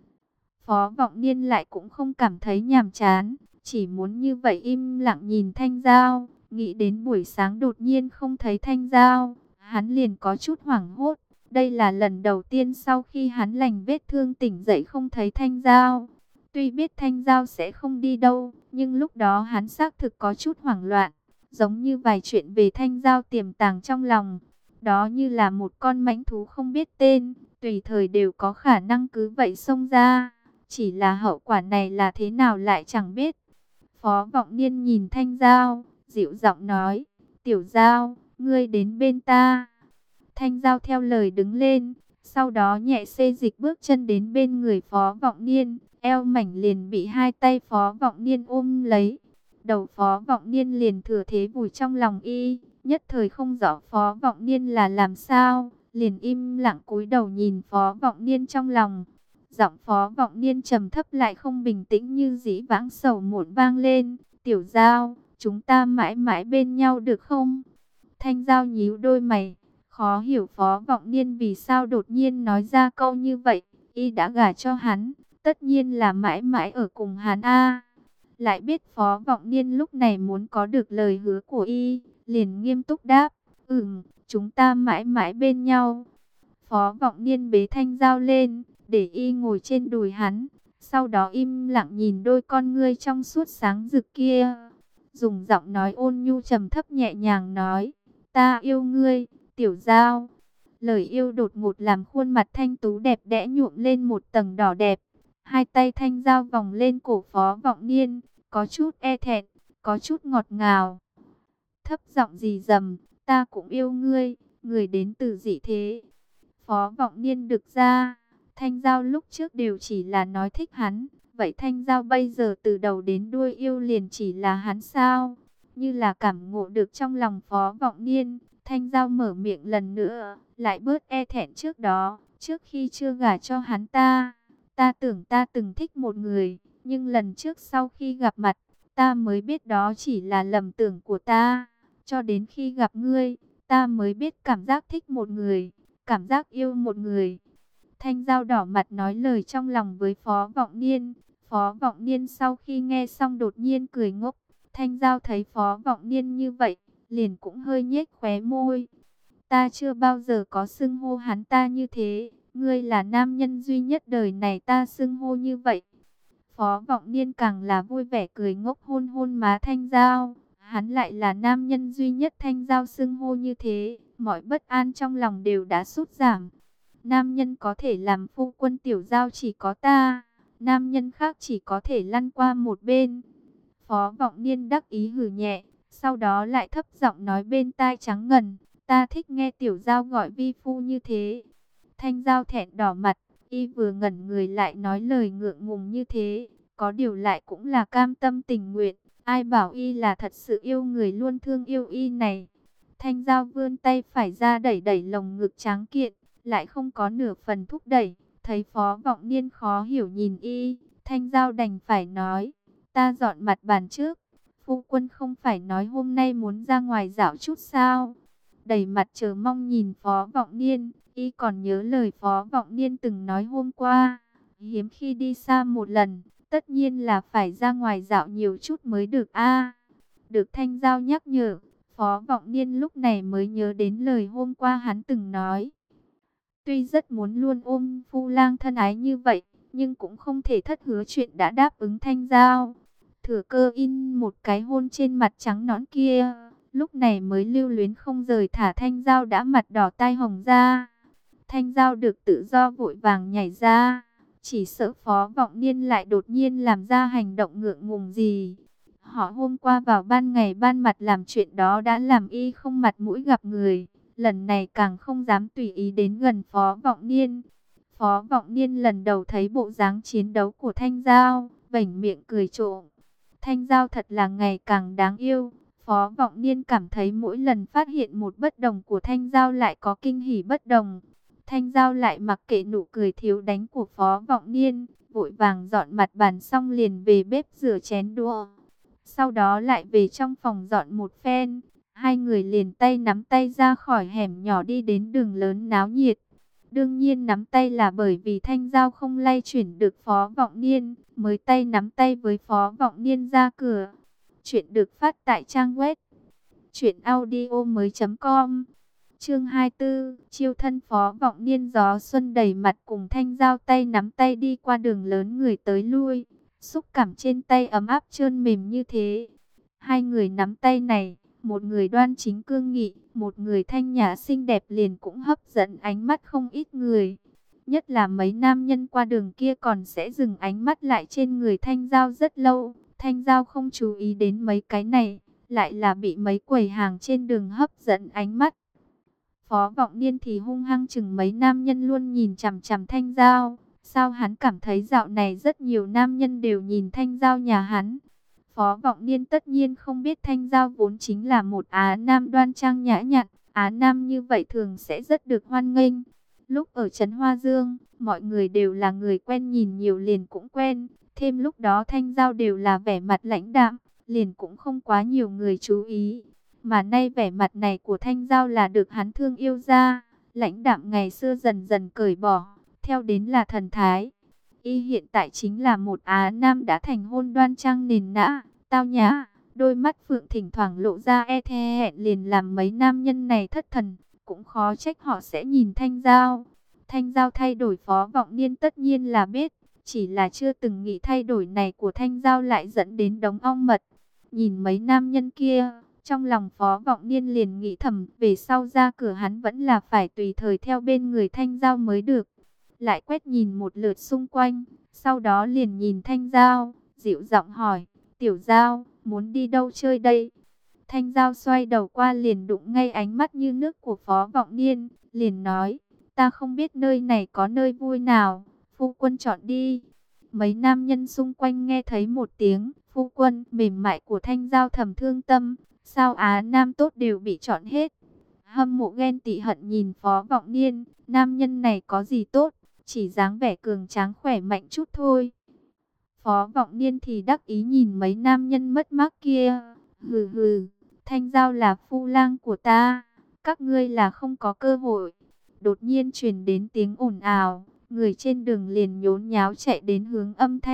Phó Vọng Niên lại cũng không cảm thấy nhàm chán, chỉ muốn như vậy im lặng nhìn Thanh Giao. Nghĩ đến buổi sáng đột nhiên không thấy Thanh Giao, hắn liền có chút hoảng hốt. Đây là lần đầu tiên sau khi hắn lành vết thương tỉnh dậy không thấy Thanh Giao. Tuy biết Thanh Giao sẽ không đi đâu, nhưng lúc đó hắn xác thực có chút hoảng loạn, giống như vài chuyện về Thanh Giao tiềm tàng trong lòng. Đó như là một con mãnh thú không biết tên, tùy thời đều có khả năng cứ vậy xông ra. Chỉ là hậu quả này là thế nào lại chẳng biết. Phó Vọng Niên nhìn Thanh Giao, dịu giọng nói, Tiểu Giao, ngươi đến bên ta. Thanh Giao theo lời đứng lên, sau đó nhẹ xê dịch bước chân đến bên người Phó Vọng Niên, eo mảnh liền bị hai tay Phó Vọng Niên ôm lấy. Đầu Phó Vọng Niên liền thừa thế vùi trong lòng y, nhất thời không rõ Phó Vọng Niên là làm sao, liền im lặng cúi đầu nhìn Phó Vọng Niên trong lòng. Giọng Phó Vọng Niên trầm thấp lại không bình tĩnh như dĩ vãng sầu muộn vang lên, Tiểu Giao, chúng ta mãi mãi bên nhau được không? Thanh Giao nhíu đôi mày, khó hiểu Phó Vọng Niên vì sao đột nhiên nói ra câu như vậy, y đã gả cho hắn, tất nhiên là mãi mãi ở cùng hắn a. Lại biết Phó Vọng Niên lúc này muốn có được lời hứa của y, liền nghiêm túc đáp, ừm, chúng ta mãi mãi bên nhau. Phó Vọng Niên bế Thanh Giao lên, để y ngồi trên đùi hắn, sau đó im lặng nhìn đôi con ngươi trong suốt sáng rực kia. Dùng giọng nói ôn nhu trầm thấp nhẹ nhàng nói, ta yêu ngươi, Tiểu Giao. Lời yêu đột ngột làm khuôn mặt thanh tú đẹp đẽ nhuộm lên một tầng đỏ đẹp. Hai tay Thanh Giao vòng lên cổ Phó Vọng Niên, có chút e thẹn, có chút ngọt ngào. Thấp giọng rì rầm, ta cũng yêu ngươi, người đến từ dị thế. Phó Vọng Niên được ra, Thanh Giao lúc trước đều chỉ là nói thích hắn. Vậy Thanh Giao bây giờ từ đầu đến đuôi yêu liền chỉ là hắn sao? Như là cảm ngộ được trong lòng Phó Vọng Niên, Thanh Giao mở miệng lần nữa, lại bớt e thẹn trước đó. Trước khi chưa gả cho hắn ta, ta tưởng ta từng thích một người, nhưng lần trước sau khi gặp mặt, ta mới biết đó chỉ là lầm tưởng của ta. Cho đến khi gặp ngươi, ta mới biết cảm giác thích một người, cảm giác yêu một người. Thanh Giao đỏ mặt nói lời trong lòng với Phó Vọng Niên. Phó Vọng Niên sau khi nghe xong đột nhiên cười ngốc. Thanh Giao thấy Phó Vọng Niên như vậy, liền cũng hơi nhếch khóe môi. Ta chưa bao giờ có xưng hô hắn ta như thế, ngươi là nam nhân duy nhất đời này ta xưng hô như vậy. Phó Vọng Niên càng là vui vẻ cười ngốc hôn hôn má Thanh Giao. Hắn lại là nam nhân duy nhất Thanh Giao xưng hô như thế, mọi bất an trong lòng đều đã sút giảm. Nam nhân có thể làm phu quân tiểu giao chỉ có ta, nam nhân khác chỉ có thể lăn qua một bên. Phó Vọng Niên đắc ý hừ nhẹ, sau đó lại thấp giọng nói bên tai Trắng Ngần, ta thích nghe tiểu giao gọi vi phu như thế. Thanh Giao thẹn đỏ mặt, y vừa ngẩn người lại nói lời ngượng ngùng như thế, có điều lại cũng là cam tâm tình nguyện. Ai bảo y là thật sự yêu người luôn thương yêu y này. Thanh Giao vươn tay phải ra đẩy đẩy lồng ngực tráng kiện, lại không có nửa phần thúc đẩy. Thấy Phó Vọng Niên khó hiểu nhìn y, Thanh Giao đành phải nói, ta dọn mặt bàn trước. Phu quân không phải nói hôm nay muốn ra ngoài dạo chút sao? Đầy mặt chờ mong nhìn Phó Vọng Niên, y còn nhớ lời Phó Vọng Niên từng nói hôm qua. Hiếm khi đi xa một lần, tất nhiên là phải ra ngoài dạo nhiều chút mới được a. Được Thanh Giao nhắc nhở, Phó Vọng Niên lúc này mới nhớ đến lời hôm qua hắn từng nói. Tuy rất muốn luôn ôm phu lang thân ái như vậy, nhưng cũng không thể thất hứa chuyện đã đáp ứng Thanh Giao. Thừa cơ in một cái hôn trên mặt trắng nõn kia, lúc này mới lưu luyến không rời thả Thanh Giao đã mặt đỏ tai hồng ra. Thanh Giao được tự do vội vàng nhảy ra, chỉ sợ Phó Vọng Niên lại đột nhiên làm ra hành động ngượng ngùng gì. Họ hôm qua vào ban ngày ban mặt làm chuyện đó đã làm y không mặt mũi gặp người, lần này càng không dám tùy ý đến gần Phó Vọng Niên. Phó Vọng Niên lần đầu thấy bộ dáng chiến đấu của Thanh Giao, bảnh miệng cười trộm. Thanh Giao thật là ngày càng đáng yêu. Phó Vọng Niên cảm thấy mỗi lần phát hiện một bất đồng của Thanh Giao lại có kinh hỉ bất đồng. Thanh Giao lại mặc kệ nụ cười thiếu đánh của Phó Vọng Niên, vội vàng dọn mặt bàn xong liền về bếp rửa chén đũa. Sau đó lại về trong phòng dọn một phen, hai người liền tay nắm tay ra khỏi hẻm nhỏ đi đến đường lớn náo nhiệt. Đương nhiên nắm tay là bởi vì Thanh Giao không lay chuyển được Phó Vọng Niên, mới tay nắm tay với Phó Vọng Niên ra cửa. Chuyện được phát tại trang web truyện audio mới chấm com. Chương hai mươi tư, chiêu thân Phó Vọng Niên gió xuân đầy mặt cùng Thanh Giao tay nắm tay đi qua đường lớn người tới lui. Xúc cảm trên tay ấm áp trơn mềm như thế. Hai người nắm tay này, một người đoan chính cương nghị, một người thanh nhã xinh đẹp liền cũng hấp dẫn ánh mắt không ít người. Nhất là mấy nam nhân qua đường kia còn sẽ dừng ánh mắt lại trên người Thanh Giao rất lâu. Thanh Giao không chú ý đến mấy cái này, lại là bị mấy quầy hàng trên đường hấp dẫn ánh mắt. Phó Vọng Niên thì hung hăng chừng mấy nam nhân luôn nhìn chằm chằm Thanh Giao. Sao hắn cảm thấy dạo này rất nhiều nam nhân đều nhìn Thanh Giao nhà hắn. Phó Vọng Niên tất nhiên không biết Thanh Giao vốn chính là một Á Nam đoan trang nhã nhặn. Á Nam như vậy thường sẽ rất được hoan nghênh. Lúc ở trấn Hoa Dương, mọi người đều là người quen, nhìn nhiều liền cũng quen. Thêm lúc đó Thanh Giao đều là vẻ mặt lãnh đạm, liền cũng không quá nhiều người chú ý. Mà nay vẻ mặt này của Thanh Giao là được hắn thương yêu ra. Lãnh đạm ngày xưa dần dần cởi bỏ, theo đến là thần thái. Y hiện tại chính là một Á Nam đã thành hôn đoan trang nền nã, tao nhã. Đôi mắt phượng thỉnh thoảng lộ ra e thè hẹn liền làm mấy nam nhân này thất thần. Cũng khó trách họ sẽ nhìn Thanh Giao. Thanh Giao thay đổi Phó Vọng Niên tất nhiên là biết. Chỉ là chưa từng nghĩ thay đổi này của Thanh Giao lại dẫn đến đống ong mật. Nhìn mấy nam nhân kia, trong lòng Phó Vọng Niên liền nghĩ thầm, về sau ra cửa hắn vẫn là phải tùy thời theo bên người Thanh Giao mới được. Lại quét nhìn một lượt xung quanh, sau đó liền nhìn Thanh Giao, dịu giọng hỏi, Tiểu Giao, muốn đi đâu chơi đây? Thanh Giao xoay đầu qua liền đụng ngay ánh mắt như nước của Phó Vọng Niên, liền nói, ta không biết nơi này có nơi vui nào, phu quân chọn đi. Mấy nam nhân xung quanh nghe thấy một tiếng phu quân mềm mại của Thanh Giao thầm thương tâm, sao Á Nam tốt đều bị chọn hết. Hâm mộ ghen tị hận nhìn Phó Vọng Niên, nam nhân này có gì tốt, chỉ dáng vẻ cường tráng khỏe mạnh chút thôi. Phó Vọng Niên thì đắc ý nhìn mấy nam nhân mất mát kia, hừ hừ, Thanh Giao là phu lang của ta, các ngươi là không có cơ hội. Đột nhiên truyền đến tiếng ồn ào, người trên đường liền nhốn nháo chạy đến hướng âm thanh,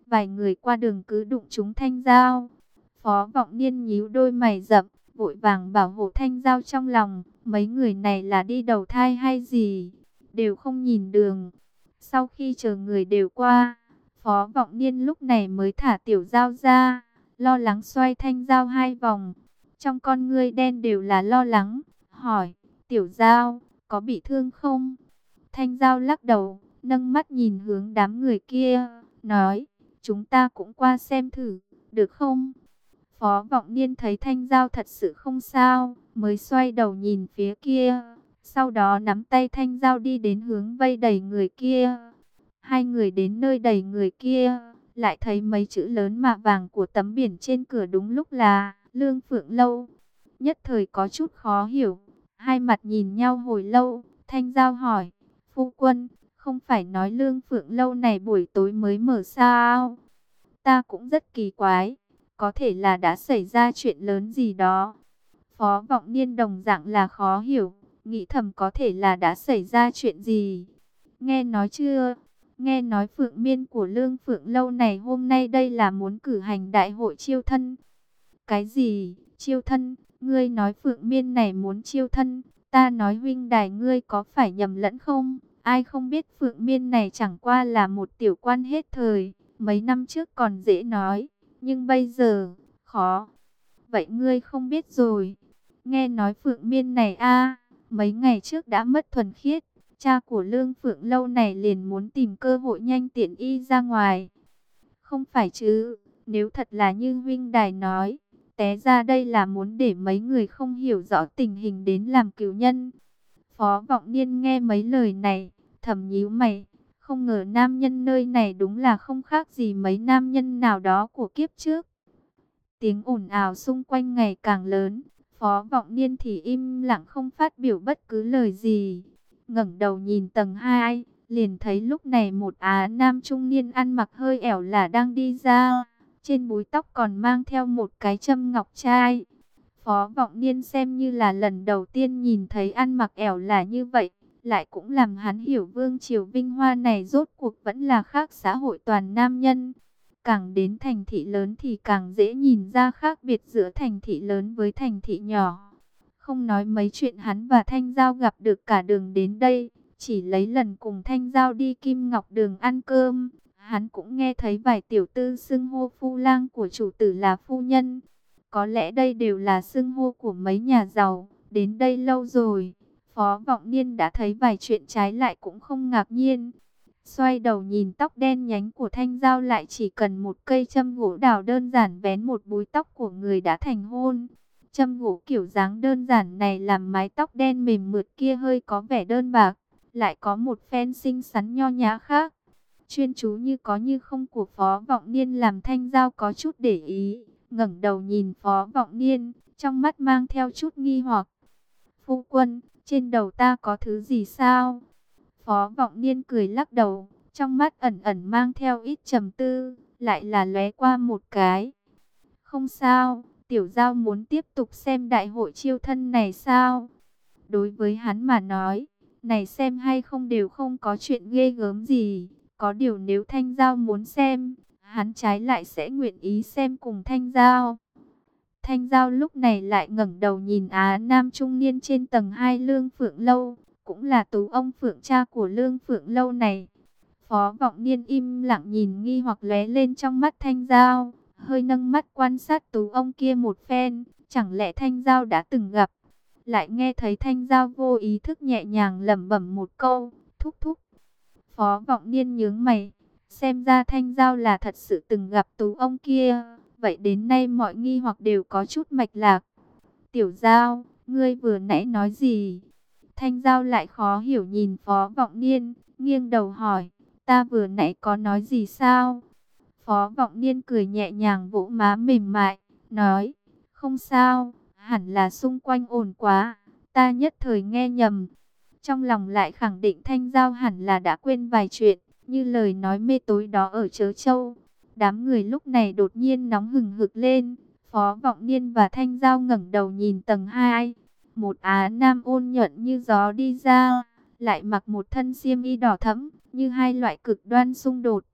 vài người qua đường cứ đụng trúng Thanh Giao. Phó Vọng Niên nhíu đôi mày rậm, vội vàng bảo hộ Thanh Giao trong lòng, mấy người này là đi đầu thai hay gì, đều không nhìn đường. Sau khi chờ người đều qua, Phó Vọng Niên lúc này mới thả Tiểu Giao ra, lo lắng xoay Thanh Giao hai vòng. Trong con ngươi đen đều là lo lắng, hỏi, Tiểu Giao, có bị thương không? Thanh Giao lắc đầu, nâng mắt nhìn hướng đám người kia, nói, chúng ta cũng qua xem thử, được không? Phó Vọng Niên thấy Thanh Giao thật sự không sao, mới xoay đầu nhìn phía kia, sau đó nắm tay Thanh Giao đi đến hướng vây đầy người kia. Hai người đến nơi đầy người kia, lại thấy mấy chữ lớn mạ vàng của tấm biển trên cửa đúng lúc là Lương Phượng Lâu. Nhất thời có chút khó hiểu, hai mặt nhìn nhau hồi lâu, Thanh Giao hỏi, phu quân, không phải nói Lương Phượng Lâu này buổi tối mới mở sao? Ta cũng rất kỳ quái, có thể là đã xảy ra chuyện lớn gì đó. Phó Vọng Niên đồng dạng là khó hiểu, nghĩ thầm có thể là đã xảy ra chuyện gì. Nghe nói chưa? Nghe nói Phượng Miên của Lương Phượng Lâu này hôm nay đây là muốn cử hành đại hội chiêu thân. Cái gì? Chiêu thân? Ngươi nói Phượng Miên này muốn chiêu thân? Ta nói huynh đài ngươi có phải nhầm lẫn không? Ai không biết Phượng Miên này chẳng qua là một tiểu quan hết thời. Mấy năm trước còn dễ nói, nhưng bây giờ, khó. Vậy ngươi không biết rồi. Nghe nói Phượng Miên này a mấy ngày trước đã mất thuần khiết. Cha của Lương Phượng Lâu này liền muốn tìm cơ hội nhanh tiện y ra ngoài. Không phải chứ, nếu thật là như huynh đài nói, té ra đây là muốn để mấy người không hiểu rõ tình hình đến làm cứu nhân. Phó Vọng Niên nghe mấy lời này, thầm nhíu mày, không ngờ nam nhân nơi này đúng là không khác gì mấy nam nhân nào đó của kiếp trước. Tiếng ồn ào xung quanh ngày càng lớn, Phó Vọng Niên thì im lặng không phát biểu bất cứ lời gì. Ngẩng đầu nhìn tầng hai, liền thấy lúc này một á nam trung niên ăn mặc hơi ẻo là đang đi ra. Trên búi tóc còn mang theo một cái châm ngọc trai. Phó Vọng Niên xem như là lần đầu tiên nhìn thấy ăn mặc ẻo là như vậy, lại cũng làm hắn hiểu vương triều vinh hoa này rốt cuộc vẫn là khác xã hội toàn nam nhân. Càng đến thành thị lớn thì càng dễ nhìn ra khác biệt giữa thành thị lớn với thành thị nhỏ. Không nói mấy chuyện hắn và Thanh Giao gặp được cả đường đến đây, chỉ lấy lần cùng Thanh Giao đi Kim Ngọc Đường ăn cơm, hắn cũng nghe thấy vài tiểu tư xưng hô phu lang của chủ tử là phu nhân. Có lẽ đây đều là xưng hô của mấy nhà giàu, đến đây lâu rồi. Phó Vọng Niên đã thấy vài chuyện trái lại cũng không ngạc nhiên. Xoay đầu nhìn tóc đen nhánh của Thanh Giao lại chỉ cần một cây châm gỗ đào đơn giản vén một búi tóc của người đã thành hôn. Châm gỗ kiểu dáng đơn giản này làm mái tóc đen mềm mượt kia hơi có vẻ đơn bạc, lại có một phen xinh xắn nho nhã khác. Chuyên chú như có như không của Phó Vọng Niên làm Thanh Giao có chút để ý, ngẩng đầu nhìn Phó Vọng Niên, trong mắt mang theo chút nghi hoặc. Phu quân, trên đầu ta có thứ gì sao? Phó Vọng Niên cười lắc đầu, trong mắt ẩn ẩn mang theo ít trầm tư, lại là lóe qua một cái. Không sao, Tiểu Giao muốn tiếp tục xem đại hội chiêu thân này sao? Đối với hắn mà nói, này xem hay không đều không có chuyện ghê gớm gì. Có điều nếu Thanh Giao muốn xem, hắn trái lại sẽ nguyện ý xem cùng Thanh Giao. Thanh Giao lúc này lại ngẩng đầu nhìn Á Nam trung niên trên tầng hai Lương Phượng Lâu, cũng là Tú ông Phượng cha của Lương Phượng Lâu này. Phó Vọng Niên im lặng nhìn nghi hoặc lóe lên trong mắt Thanh Giao, hơi nâng mắt quan sát Tú ông kia một phen, chẳng lẽ Thanh Giao đã từng gặp. Lại nghe thấy Thanh Giao vô ý thức nhẹ nhàng lẩm bẩm một câu, thúc thúc. Phó Vọng Niên nhướng mày, xem ra Thanh Giao là thật sự từng gặp Tú ông kia, vậy đến nay mọi nghi hoặc đều có chút mạch lạc. Tiểu Giao, ngươi vừa nãy nói gì? Thanh Giao lại khó hiểu nhìn Phó Vọng Niên, nghiêng đầu hỏi, ta vừa nãy có nói gì sao? Phó Vọng Niên cười nhẹ nhàng vỗ má mềm mại, nói, không sao, hẳn là xung quanh ồn quá, ta nhất thời nghe nhầm. Trong lòng lại khẳng định Thanh Giao hẳn là đã quên vài chuyện, như lời nói mê tối đó ở Trớ Châu. Đám người lúc này đột nhiên nóng hừng hực lên, Phó Vọng Niên và Thanh Giao ngẩng đầu nhìn tầng hai. Một á nam ôn nhuận như gió đi ra, lại mặc một thân xiêm y đỏ thẫm, như hai loại cực đoan xung đột.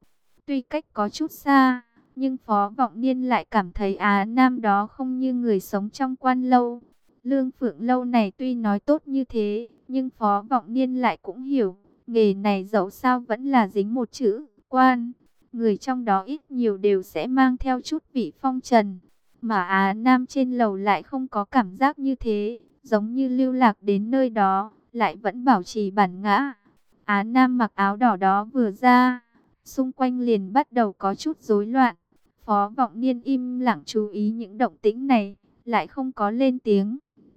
Tuy cách có chút xa, nhưng Phó Vọng Niên lại cảm thấy Á Nam đó không như người sống trong quan lâu. Lương Phượng lâu này tuy nói tốt như thế, nhưng Phó Vọng Niên lại cũng hiểu, nghề này dẫu sao vẫn là dính một chữ quan. Người trong đó ít nhiều đều sẽ mang theo chút vị phong trần. Mà Á Nam trên lầu lại không có cảm giác như thế, giống như lưu lạc đến nơi đó, lại vẫn bảo trì bản ngã. Á Nam mặc áo đỏ đó vừa ra, xung quanh liền bắt đầu có chút rối loạn. Phó Vọng Niên im lặng chú ý những động tĩnh này, lại không có lên tiếng.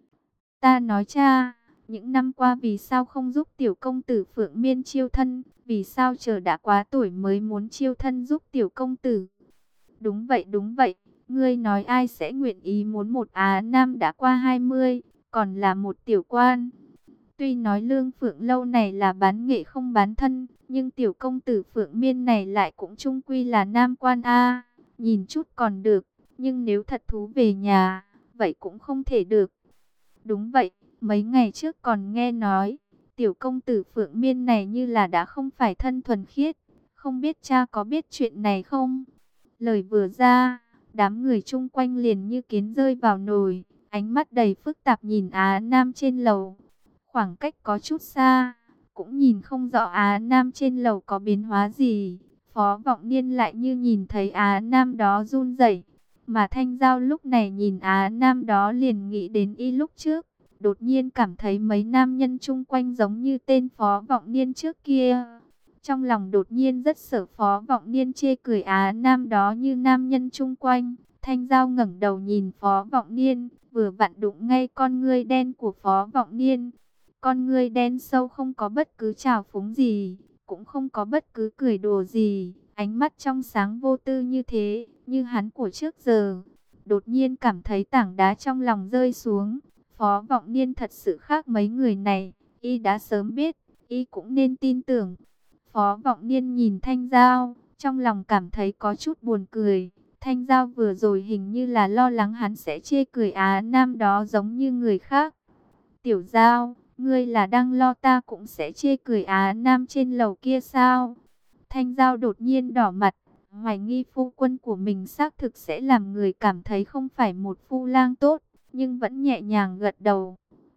Ta nói cha, những năm qua vì sao không giúp tiểu công tử Phượng Miên chiêu thân, vì sao chờ đã quá tuổi mới muốn chiêu thân giúp tiểu công tử? Đúng vậy, đúng vậy, ngươi nói ai sẽ nguyện ý muốn một Á Nam đã qua hai mươi, còn là một tiểu quan. Tuy nói Lương Phượng lâu này là bán nghệ không bán thân, nhưng tiểu công tử Phượng Miên này lại cũng chung quy là nam quan a. Nhìn chút còn được, nhưng nếu thật thú về nhà, vậy cũng không thể được. Đúng vậy, mấy ngày trước còn nghe nói, tiểu công tử Phượng Miên này như là đã không phải thân thuần khiết, không biết cha có biết chuyện này không? Lời vừa ra, đám người chung quanh liền như kiến rơi vào nồi, ánh mắt đầy phức tạp nhìn Á Nam trên lầu. Khoảng cách có chút xa, cũng nhìn không rõ Á Nam trên lầu có biến hóa gì. Phó Vọng Niên lại như nhìn thấy Á Nam đó run rẩy, mà Thanh Giao lúc này nhìn Á Nam đó liền nghĩ đến y lúc trước. Đột nhiên cảm thấy mấy nam nhân chung quanh giống như tên Phó Vọng Niên trước kia. Trong lòng đột nhiên rất sợ Phó Vọng Niên chê cười Á Nam đó như nam nhân chung quanh. Thanh Giao ngẩng đầu nhìn Phó Vọng Niên, vừa vặn đụng ngay con ngươi đen của Phó Vọng Niên. Con ngươi đen sâu không có bất cứ trào phúng gì, cũng không có bất cứ cười đùa gì. Ánh mắt trong sáng vô tư như thế, như hắn của trước giờ. Đột nhiên cảm thấy tảng đá trong lòng rơi xuống. Phó Vọng Niên thật sự khác mấy người này, y đã sớm biết, y cũng nên tin tưởng. Phó Vọng Niên nhìn Thanh Giao, trong lòng cảm thấy có chút buồn cười. Thanh Giao vừa rồi hình như là lo lắng hắn sẽ chê cười Á Nam đó giống như người khác. Tiểu Giao, ngươi là đang lo ta cũng sẽ chê cười Á Nam trên lầu kia sao? Thanh Giao đột nhiên đỏ mặt, hoài nghi phu quân của mình xác thực sẽ làm người cảm thấy không phải một phu lang tốt, nhưng vẫn nhẹ nhàng gật đầu.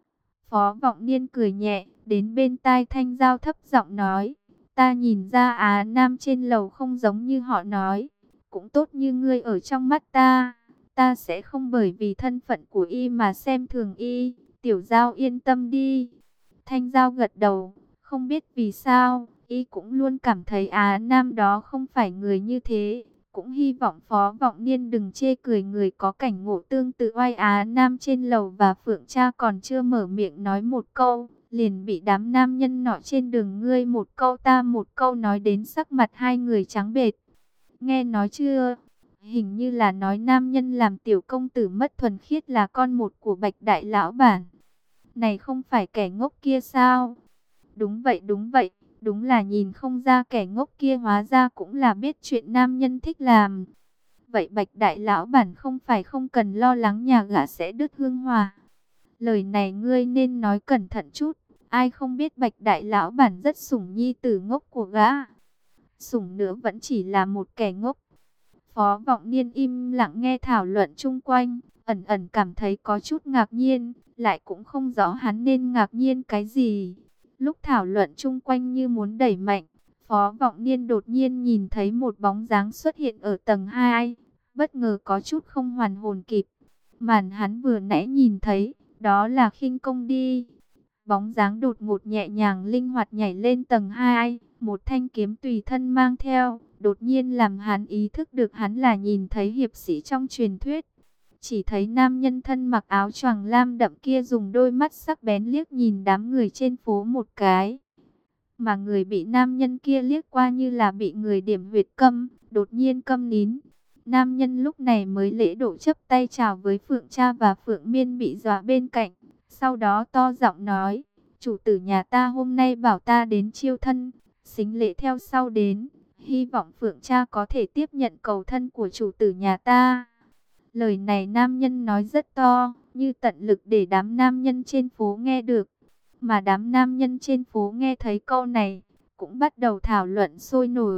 Phó Vọng Niên cười nhẹ, đến bên tai Thanh Giao thấp giọng nói, ta nhìn ra Á Nam trên lầu không giống như họ nói, cũng tốt như ngươi ở trong mắt ta, ta sẽ không bởi vì thân phận của y mà xem thường y, Tiểu Giao yên tâm đi. Thanh Giao gật đầu, không biết vì sao, y cũng luôn cảm thấy Á Nam đó không phải người như thế. Cũng hy vọng Phó Vọng Niên đừng chê cười người có cảnh ngộ tương tự oai Á Nam trên lầu, và Phượng Cha còn chưa mở miệng nói một câu, liền bị đám nam nhân nọ trên đường ngươi một câu ta một câu nói đến sắc mặt hai người trắng bệch. Nghe nói chưa? Hình như là nói nam nhân làm tiểu công tử mất thuần khiết là con một của Bạch Đại Lão Bản. Này không phải kẻ ngốc kia sao? Đúng vậy, đúng vậy. Đúng là nhìn không ra kẻ ngốc kia hóa ra cũng là biết chuyện nam nhân thích làm. Vậy Bạch Đại Lão Bản không phải không cần lo lắng nhà gã sẽ đứt hương hòa. Lời này ngươi nên nói cẩn thận chút. Ai không biết Bạch Đại Lão Bản rất sủng nhi tử ngốc của gã. Sủng nữa vẫn chỉ là một kẻ ngốc. Phó Vọng Niên im lặng nghe thảo luận chung quanh, ẩn ẩn cảm thấy có chút ngạc nhiên, lại cũng không rõ hắn nên ngạc nhiên cái gì. Lúc thảo luận chung quanh như muốn đẩy mạnh, Phó Vọng Niên đột nhiên nhìn thấy một bóng dáng xuất hiện ở tầng hai, bất ngờ có chút không hoàn hồn kịp. Màn hắn vừa nãy nhìn thấy, đó là khinh công đi. Bóng dáng đột ngột nhẹ nhàng linh hoạt nhảy lên tầng hai, một thanh kiếm tùy thân mang theo, đột nhiên làm hắn ý thức được hắn là nhìn thấy hiệp sĩ trong truyền thuyết. Chỉ thấy nam nhân thân mặc áo choàng lam đậm kia dùng đôi mắt sắc bén liếc nhìn đám người trên phố một cái. Mà người bị nam nhân kia liếc qua như là bị người điểm huyệt câm, đột nhiên câm nín. Nam nhân lúc này mới lễ độ chấp tay chào với Phượng Cha và Phượng Miên bị dọa bên cạnh. Sau đó to giọng nói, chủ tử nhà ta hôm nay bảo ta đến chiêu thân, xính lễ theo sau đến. Hy vọng Phượng Cha có thể tiếp nhận cầu thân của chủ tử nhà ta. Lời này nam nhân nói rất to, như tận lực để đám nam nhân trên phố nghe được. Mà đám nam nhân trên phố nghe thấy câu này, cũng bắt đầu thảo luận sôi nổi.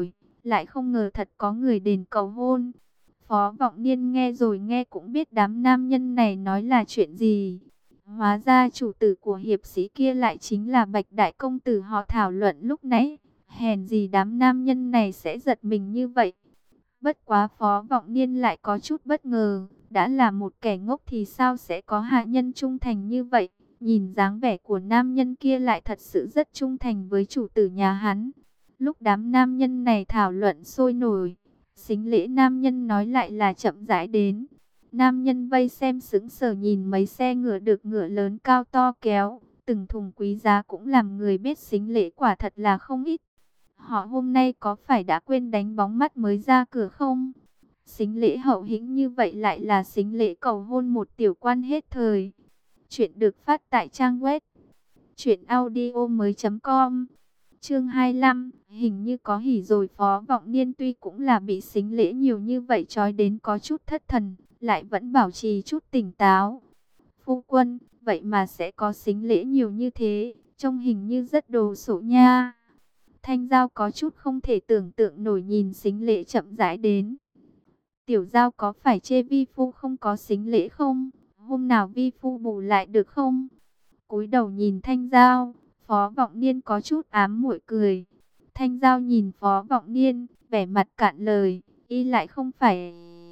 lại không ngờ thật có người đến cầu hôn. Phó Vọng Niên nghe rồi nghe cũng biết đám nam nhân này nói là chuyện gì. Hóa ra chủ tử của hiệp sĩ kia lại chính là Bạch Đại Công Tử họ thảo luận lúc nãy. Hèn gì đám nam nhân này sẽ giật mình như vậy. Bất quá Phó Vọng Niên lại có chút bất ngờ. Đã là một kẻ ngốc thì sao sẽ có hạ nhân trung thành như vậy. Nhìn dáng vẻ của nam nhân kia lại thật sự rất trung thành với chủ tử nhà hắn. Lúc đám nam nhân này thảo luận sôi nổi, sính lễ nam nhân nói lại là chậm rãi đến. Nam nhân vây xem sững sờ nhìn mấy xe ngựa được ngựa lớn cao to kéo, từng thùng quý giá cũng làm người biết sính lễ quả thật là không ít. Họ hôm nay có phải đã quên đánh bóng mắt mới ra cửa không? Sính lễ hậu hĩnh như vậy lại là sính lễ cầu hôn một tiểu quan hết thời. Chuyện được phát tại trang web truyện audio mới chấm com. Chương hai mươi lăm, hình như có hỉ rồi. Phó Vọng Niên tuy cũng là bị sính lễ nhiều như vậy trói đến có chút thất thần, lại vẫn bảo trì chút tỉnh táo. Phu quân, vậy mà sẽ có sính lễ nhiều như thế, trông hình như rất đồ sộ nha. Thanh Giao có chút không thể tưởng tượng nổi nhìn sính lễ chậm rãi đến. Tiểu Giao có phải chê vi phu không có sính lễ không? Hôm nào vi phu bù lại được không? Cúi đầu nhìn Thanh Giao, Phó Vọng Niên có chút ám muội cười. Thanh Giao nhìn Phó Vọng Niên, vẻ mặt cạn lời, y lại không phải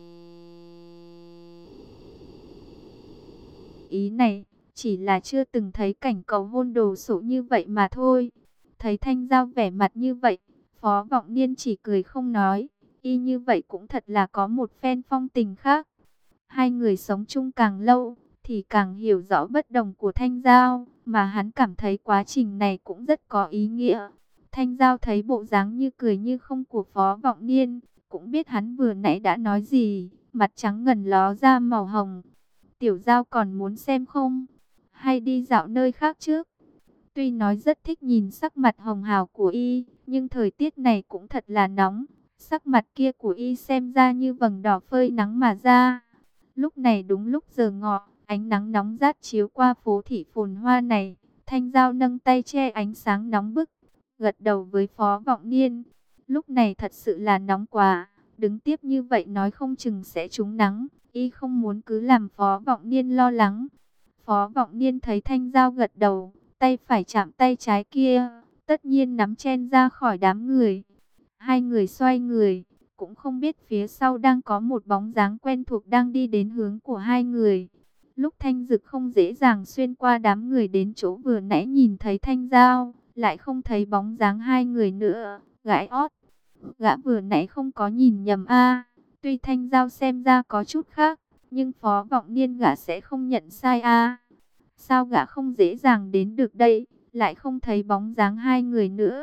ý này, chỉ là chưa từng thấy cảnh cầu hôn đồ sộ như vậy mà thôi. Thấy Thanh Giao vẻ mặt như vậy, Phó Vọng Niên chỉ cười không nói, y như vậy cũng thật là có một phen phong tình khác. Hai người sống chung càng lâu, thì càng hiểu rõ bất đồng của Thanh Giao, mà hắn cảm thấy quá trình này cũng rất có ý nghĩa. Thanh Giao thấy bộ dáng như cười như không của Phó Vọng Niên, cũng biết hắn vừa nãy đã nói gì, mặt trắng ngần ló ra màu hồng. Tiểu Giao còn muốn xem không? Hay đi dạo nơi khác trước? Tuy nói rất thích nhìn sắc mặt hồng hào của y, nhưng thời tiết này cũng thật là nóng. Sắc mặt kia của y xem ra như vầng đỏ phơi nắng mà ra. Lúc này đúng lúc giờ ngọ, ánh nắng nóng rát chiếu qua phố thị phồn hoa này. Thanh Giao nâng tay che ánh sáng nóng bức, gật đầu với Phó Vọng Niên. Lúc này thật sự là nóng quá, đứng tiếp như vậy nói không chừng sẽ trúng nắng. Y không muốn cứ làm Phó Vọng Niên lo lắng. Phó Vọng Niên thấy Thanh Giao gật đầu, tay phải chạm tay trái kia, tất nhiên nắm chen ra khỏi đám người. Hai người xoay người, cũng không biết phía sau đang có một bóng dáng quen thuộc đang đi đến hướng của hai người. Lúc Thanh Dực không dễ dàng xuyên qua đám người đến chỗ vừa nãy nhìn thấy Thanh Giao, lại không thấy bóng dáng hai người nữa, gãi ót. Gã vừa nãy không có nhìn nhầm a. Tuy Thanh Giao xem ra có chút khác, nhưng Phó Vọng Niên gã sẽ không nhận sai a. Sao gã không dễ dàng đến được đây, lại không thấy bóng dáng hai người nữa.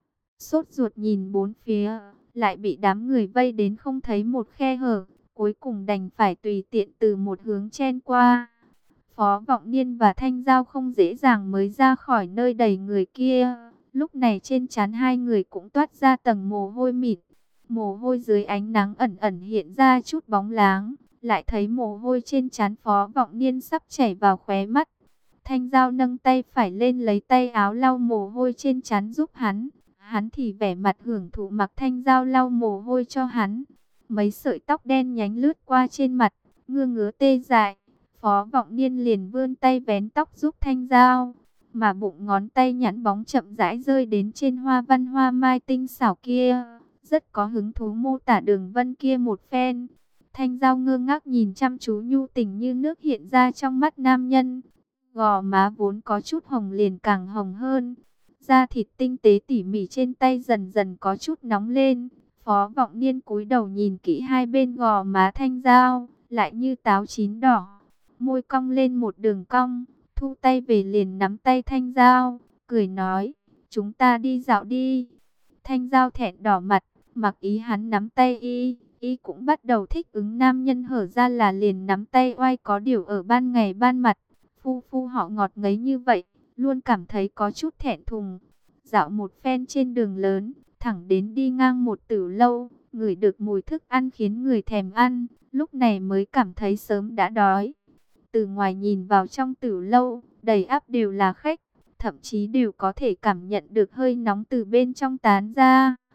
Sốt ruột nhìn bốn phía, lại bị đám người vây đến không thấy một khe hở, cuối cùng đành phải tùy tiện từ một hướng chen qua. Phó Vọng Niên và Thanh Giao không dễ dàng mới ra khỏi nơi đầy người kia. Lúc này trên trán hai người cũng toát ra tầng mồ hôi mịn. Mồ hôi dưới ánh nắng ẩn ẩn hiện ra chút bóng láng, lại thấy mồ hôi trên trán Phó Vọng Niên sắp chảy vào khóe mắt. Thanh Giao nâng tay phải lên lấy tay áo lau mồ hôi trên trán giúp hắn. Hắn thì vẻ mặt hưởng thụ mặc Thanh Giao lau mồ hôi cho hắn. Mấy sợi tóc đen nhánh lướt qua trên mặt, ngưa ngứa tê dại. Phó Vọng Niên liền vươn tay vén tóc giúp Thanh Giao, mà bụng ngón tay nhẵn bóng chậm rãi rơi đến trên hoa văn hoa mai tinh xảo kia. Rất có hứng thú mô tả đường vân kia một phen. Thanh Giao ngơ ngác nhìn chăm chú nhu tình như nước hiện ra trong mắt nam nhân. Gò má vốn có chút hồng liền càng hồng hơn. Da thịt tinh tế tỉ mỉ trên tay dần dần có chút nóng lên. Phó Vọng Niên cúi đầu nhìn kỹ hai bên gò má Thanh Giao, lại như táo chín đỏ. Môi cong lên một đường cong, thu tay về liền nắm tay Thanh Giao, cười nói, chúng ta đi dạo đi. Thanh Giao thẹn đỏ mặt, mặc ý hắn nắm tay y, y cũng bắt đầu thích ứng nam nhân hở ra là liền nắm tay oai có điều ở ban ngày ban mặt. Phu phu họ ngọt ngấy như vậy, luôn cảm thấy có chút thẹn thùng. Dạo một phen trên đường lớn, thẳng đến đi ngang một tử lâu, ngửi được mùi thức ăn khiến người thèm ăn, lúc này mới cảm thấy sớm đã đói. Từ ngoài nhìn vào trong tử lâu, đầy ắp đều là khách, thậm chí đều có thể cảm nhận được hơi nóng từ bên trong tán ra.